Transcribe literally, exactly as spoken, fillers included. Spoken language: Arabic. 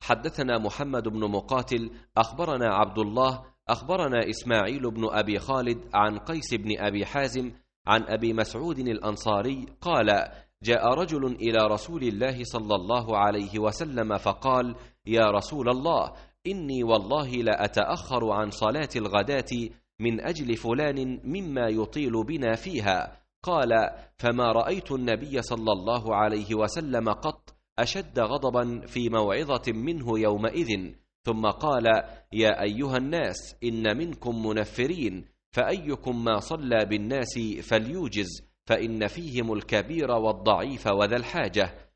حدثنا محمد بن مقاتل أخبرنا عبد الله أخبرنا إسماعيل بن أبي خالد عن قيس بن أبي حازم عن أبي مسعود الأنصاري قال: جاء رجل إلى رسول الله صلى الله عليه وسلم فقال: يا رسول الله، إني والله لأتأخر عن صلاة الغداة من أجل فلان مما يطيل بنا فيها. قال: فما رأيت النبي صلى الله عليه وسلم قط أشد غضبا في موعظة منه يومئذ. ثم قال: يا أيها الناس، إن منكم منفرين، فأيكم ما صلى بالناس فليوجز، فإن فيهم الكبير والضعيف وذا الحاجة.